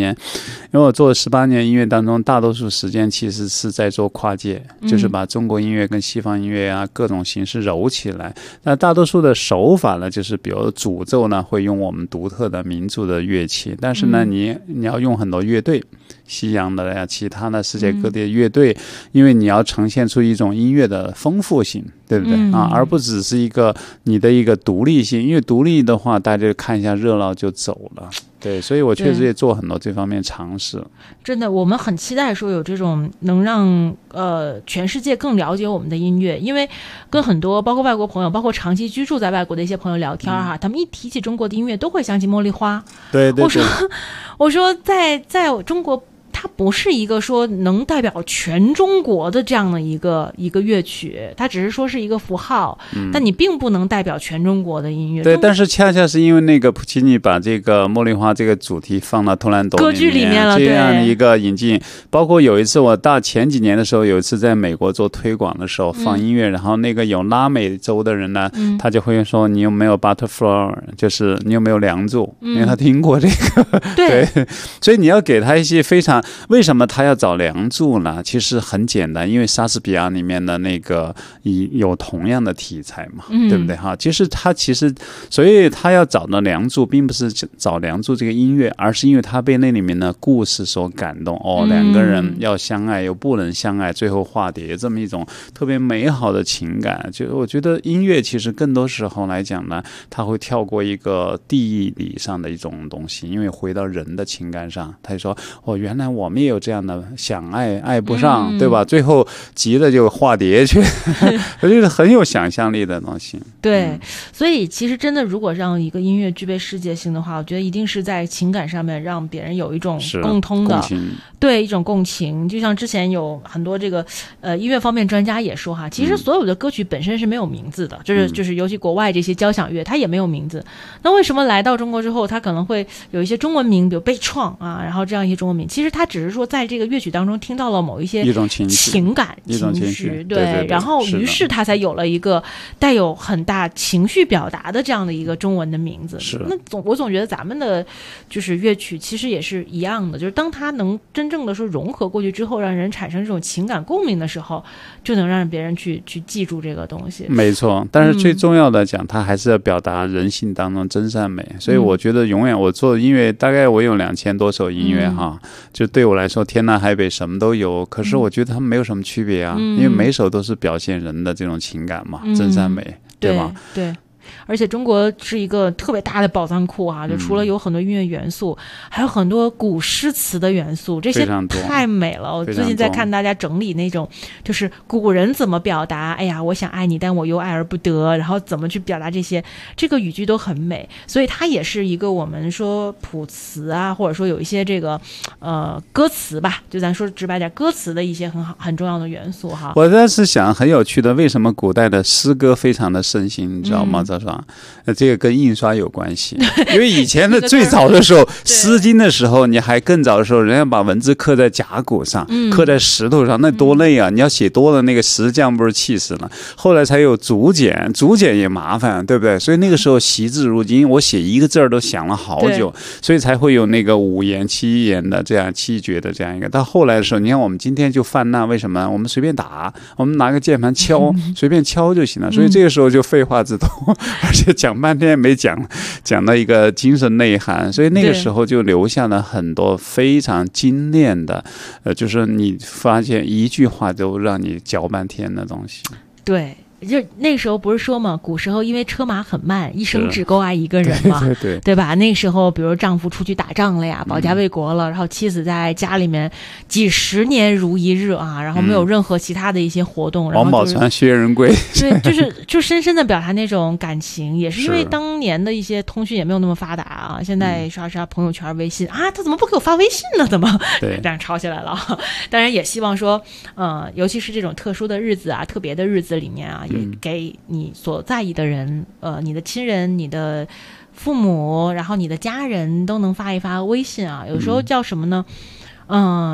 因为我做了18年音乐当中，大多数时间其实是在做跨界，就是把中国音乐跟西方音乐啊各种形式揉起来。那大多数的手法呢，就是比如主奏呢会用我们独特的民族的乐器，但是呢你要用很多乐队，西洋的呀，其他的世界各地的乐队，因为你要呈现出一种音乐的丰富性，对不对啊？而不只是一个你的一个独立性，因为独立的话，大家就看一下热闹就走了。对，所以我确实也做很多这方面尝试。 真的，我们很期待说有这种能让全世界更了解我们的音乐，因为跟很多包括外国朋友，包括长期居住在外国的一些朋友聊天哈，他们一提起中国的音乐都会想起茉莉花。 对对对， 我说在中国，它不是一个说能代表全中国的这样的一个乐曲，它只是说是一个符号，但你并不能代表全中国的音乐。 对，但是恰恰是因为那个普契尼把这个茉莉花这个主题放到图兰朵歌剧里面了， 这样的一个引进。包括有一次我前几年的时候，有一次在美国做推广的时候放音乐，然后那个有拉美洲的人呢，他就会说你有没有 butterfly， 就是你有没有梁祝，因为他听过这个。对，所以你要给他一些非常。为什么他要找梁祝呢？其实很简单，因为莎士比亚里面的那个有同样的题材嘛，对不对哈？所以他要找的梁祝，并不是找梁祝这个音乐，而是因为他被那里面的故事所感动。两个人要相爱又不能相爱，最后化蝶，这么一种特别美好的情感。就我觉得音乐其实更多时候来讲呢，他会跳过一个地理上的一种东西，因为回到人的情感上，他就说原来我们也有这样的想爱不上，对吧？最后急了就化蝶去，我觉得很有想象力的东西。 对，所以其实真的，如果让一个音乐具备世界性的话，我觉得一定是在情感上面让别人有一种共通的，对，一种共情。就像之前有很多这个音乐方面专家也说哈，其实所有的歌曲本身是没有名字的，就是尤其国外这些交响乐，它也没有名字。那为什么来到中国之后，它可能会有一些中文名，比如悲怆啊，然后这样一些中文名，其实它只是说在这个乐曲当中听到了某一些情感情绪，对，然后于是它才有了一个带有很大情绪表达的这样的一个中文的名字。那我总觉得咱们的就是乐曲其实也是一样的，就是当它能真正的说融合过去之后，让人产生这种情感共鸣的时候，就能让别人去记住这个东西。 没错，但是最重要的讲，它还是要表达人性当中真善美。所以我觉得永远我做音乐，大概我有2000多首音乐哈，就对我来说天南海北什么都有，可是我觉得他们没有什么区别啊，因为每首都是表现人的这种情感嘛，真善美，对吧？ 对。而且中国是一个特别大的宝藏库啊，就除了有很多音乐元素，还有很多古诗词的元素，这些太美了。我最近在看大家整理那种，就是古人怎么表达，哎呀，我想爱你，但我又爱而不得，然后怎么去表达这个语句都很美，所以它也是一个我们说谱词啊，或者说有一些这个歌词吧，就咱说直白点，歌词的一些很重要的元素哈。 我当时想很有趣的，为什么古代的诗歌非常的盛行，你知道吗？这个跟印刷有关系，因为以前的最早的时候，诗经的时候，你还更早的时候，人家把文字刻在甲骨上，刻在石头上，那多累啊！你要写多了，那个石匠不是气死了。后来才有竹简，竹简也麻烦，对不对？所以那个时候惜字如金，我写一个字都想了好久，所以才会有那个5言7言的这样7绝的这样一个。到后来的时候，你看我们今天就泛滥，为什么？我们随便打，我们拿个键盘敲，随便敲就行了。所以这个时候就废话之多。而且讲半天没讲到一个精神内涵，所以那个时候就留下了很多非常精炼的，就是你发现一句话都让你嚼半天的东西。 对。就那时候不是说嘛，古时候因为车马很慢，一生只够爱一个人嘛，对吧？那时候比如丈夫出去打仗了呀，保家卫国了，然后妻子在家里面几十年如一日啊，然后没有任何其他的一些活动， 王宝钏薛仁贵， 对，就深深的表达那种感情，也是因为当年的一些通讯也没有那么发达啊，现在刷朋友圈、微信啊，他怎么不给我发微信呢？怎么这样吵起来了？当然也希望说，尤其是这种特殊的日子啊、特别的日子里面啊。也给你所在意的人，你的亲人、你的父母，然后你的家人都能发一发微信啊。有时候叫什么呢？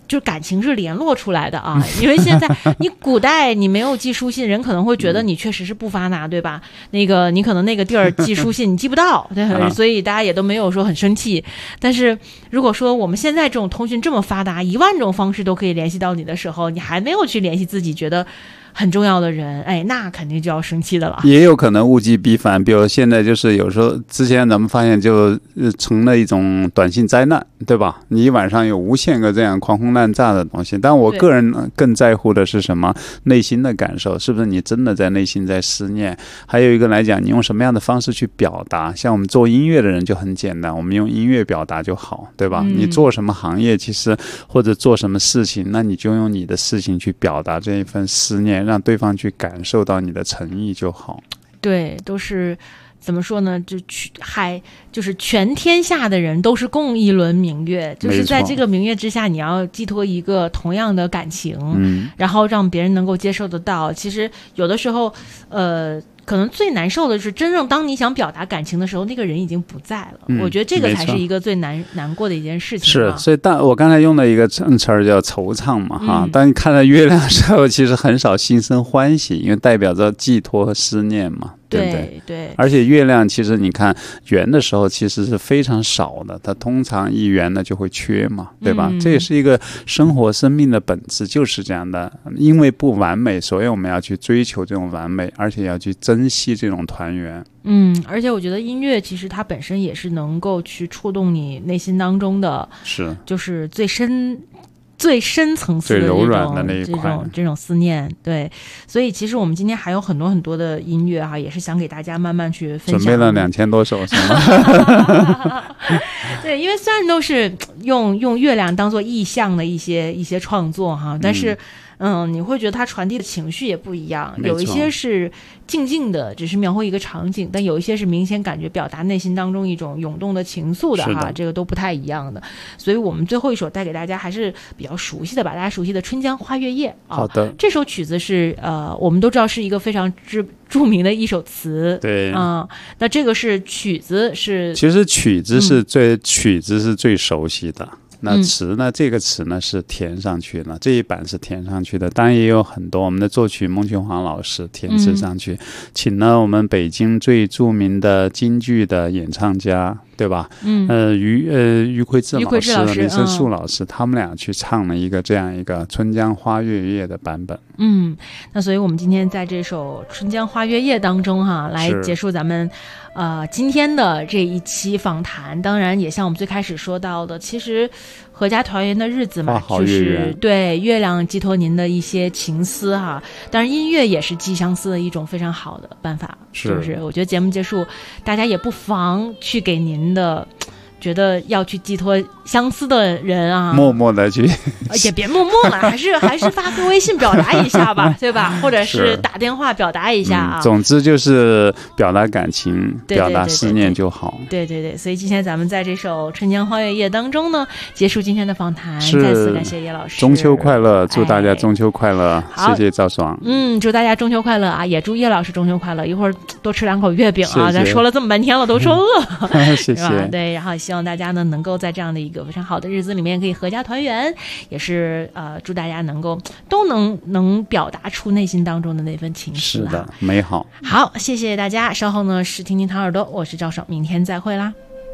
就感情是联络出来的啊。因为现在你古代你没有寄书信，人可能会觉得你确实是不发达，对吧？那个你可能那个地儿寄书信你寄不到，对，所以大家也都没有说很生气。但是如果说我们现在这种通讯这么发达，10000种方式都可以联系到你的时候，你还没有去联系自己觉得很重要的人，哎，那肯定就要生气的了。 也有可能物极必反，比如现在就是有时候之前咱们发现就成了一种短信灾难，对吧？你一晚上有无限个这样狂轰滥炸的东西，但我个人更在乎的是什么？内心的感受，是不是你真的在内心在思念？还有一个来讲，你用什么样的方式去表达？像我们做音乐的人就很简单，我们用音乐表达就好，对吧？你做什么行业，其实或者做什么事情，那你就用你的事情去表达这一份思念，让对方去感受到你的诚意就好。 对，都是怎么说呢？就是全天下的人都是共一轮明月，就是在这个明月之下，你要寄托一个同样的感情，然后让别人能够接受得到。其实有的时候，可能最难受的是，真正当你想表达感情的时候，那个人已经不在了。我觉得这个才是一个最难过的一件事情。 是，所以我刚才用的一个词儿叫惆怅嘛，哈。当你看到月亮的时候，其实很少心生欢喜，因为代表着寄托和思念嘛。对不对？ 对， 而且月亮其实你看圆的时候其实是非常少的，它通常一圆呢就会缺嘛，对吧？这也是一个生活生命的本质，就是这样的。因为不完美，所以我们要去追求这种完美，而且要去珍惜这种团圆。 而且我觉得音乐其实它本身也是能够去触动你内心当中的，就是最深层次的最柔软的那一块这种思念。对，所以其实我们今天还有很多很多的音乐哈，也是想给大家慢慢去分享。 准备了2000多首是吗？ 对，因为虽然都是用月亮当做意象的一些创作哈，但是你会觉得它传递的情绪也不一样，有一些是静静的只是描绘一个场景，但有一些是明显感觉表达内心当中一种涌动的情愫的哈，这个都不太一样的。所以我们最后一首带给大家还是比较熟悉的吧，大家熟悉的《春江花月夜》啊。 好的， 这首曲子是我们都知道是一个非常著名的一首词。 对那这个是曲子是， 其实曲子是最熟悉的。那词呢？这个词呢是填上去的，这一版是填上去的。当然也有很多我们的作曲孟群煌老师填词上去，请了我们北京最著名的京剧的演唱家，对吧？于魁智老师、林声素老师，他们俩去唱了一个这样一个《春江花月夜》的版本。 那所以我们今天在这首《春江花月夜》当中哈，来结束咱们今天的这一期访谈。当然也像我们最开始说到的，其实阖家团圆的日子嘛，就是对月亮寄托您的一些情思哈。当然音乐也是寄相思的一种非常好的办法，是不是？我觉得节目结束，大家也不妨去给您的觉得要去寄托相思的人啊， 默默的去， 也别默默了，还是发个微信表达一下吧，对吧？或者是打电话表达一下啊。 总之就是表达感情，表达思念就好。 对，所以今天咱们在这首《春江花月夜》当中呢，结束今天的访谈。再次感谢叶老师， 中秋快乐，祝大家中秋快乐。谢谢赵爽。 祝大家中秋快乐啊！也祝叶老师中秋快乐。一会儿多吃2口月饼啊！咱说了这么半天了，都说饿了， 谢谢。 对，然后希望大家呢能够在这样的一个非常好的日子里面可以阖家团圆，也是祝大家都能表达出内心当中的那份情绪。 是的，美好。 好，谢谢大家。稍后呢是听听唐耳朵，我是赵爽，明天再会啦。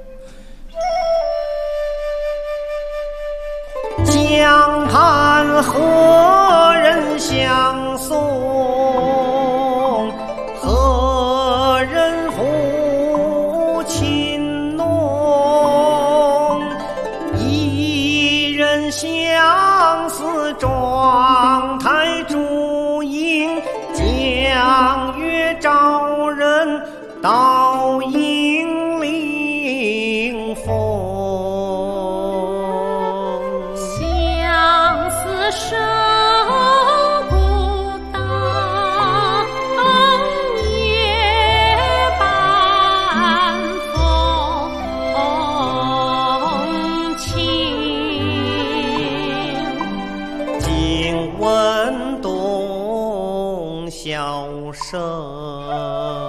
江畔何人相送？何人抚琴弄？一人相思妆台烛影，江月照人倒影临风。 手不当夜半风轻， 惊闻洞箫声。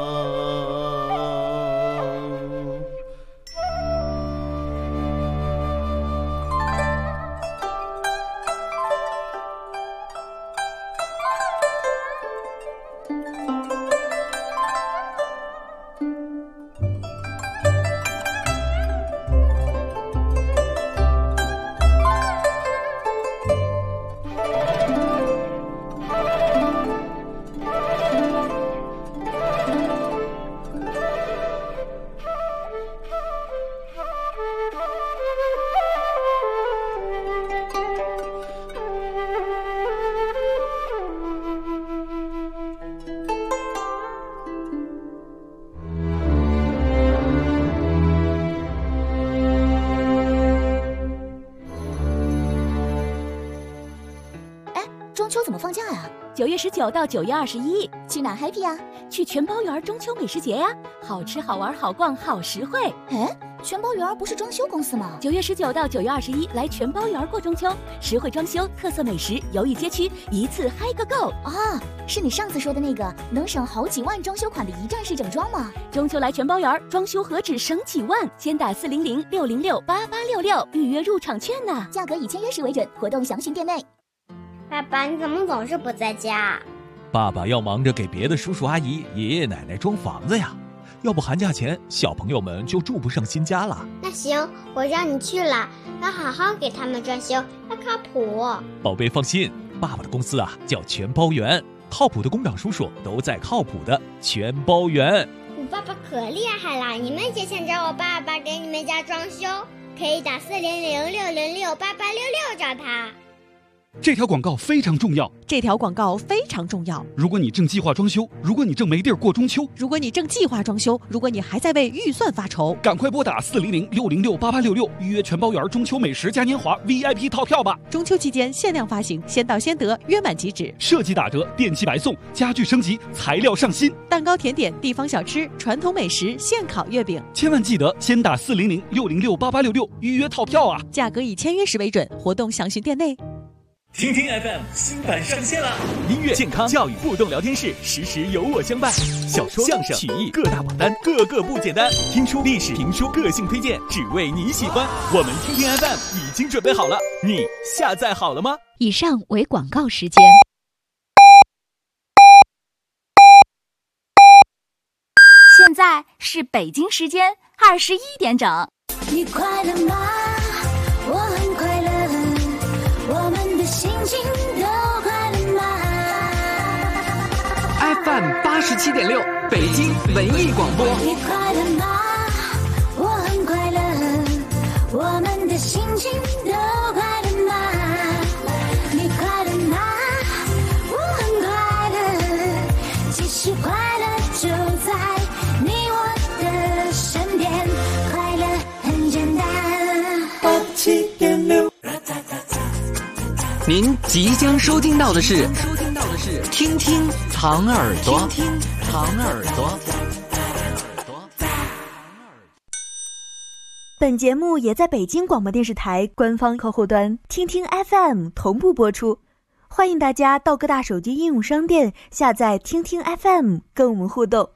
9月19到9月21， 去哪 happy 啊？ 去全包园中秋美食节呀！好吃好玩好逛好实惠。 全包园不是装修公司吗 ？9月19到9月21，来全包园过中秋，实惠装修，特色美食，游艺街区，一次嗨个够啊！是你上次说的那个能省好几万装修款的一站式整装吗？ 中秋来全包园，装修何止省几万？先打400-606-8866预约入场券呢， 价格以签约时为准，活动详询店内。 爸爸，你怎么总是不在家？ 爸爸要忙着给别的叔叔阿姨、爷爷奶奶装房子呀，要不寒假前小朋友们就住不上新家了。 那行，我让你去了，要好好给他们装修，要靠谱。 宝贝放心，爸爸的公司啊叫全包园，靠谱的工长叔叔都在靠谱的全包园。 我爸爸可厉害了，你们也想找我爸爸给你们家装修，可以打400-606-8866找他。 这条广告非常重要。 这条广告非常重要。 如果你正计划装修，如果你正没地儿过中秋， 如果你正计划装修，如果你还在为预算发愁， 赶快拨打400-606-8866预约全包园中秋美食嘉年华 VIP 套票吧！ 中秋期间限量发行，先到先得，约满即止， 设计打折，电器白送，家具升级，材料上新， 蛋糕甜点、地方小吃、传统美食、现烤月饼。 千万记得先打400-606-8866预约套票啊！ 价格以签约时为准，活动详询店内。 听听 FM 新版上线了，音乐、健康、教育、互动聊天室，时时有我相伴。小说、相声、曲艺各大榜单，个个不简单。听书、历史、评书、个性推荐，只为你喜欢。我们听听 FM 已经准备好了，你下载好了吗？ 以上为广告时间。现在是北京时间21点整。 你快乐吗？我很快乐。我们的心情都快乐吗 ？FM 87.6，北京文艺广播。 你快乐吗？我很快乐。我们的心情都快乐吗？你快乐吗？我很快乐。其实快乐就在你我的身边，快乐很简单。87.6。 您即将收听到的是听听藏耳朵，听听藏耳朵。 本节目也在北京广播电视台官方客户端听听 FM 同步播出，欢迎大家到各大手机应用商店下载听听 FM 跟我们互动。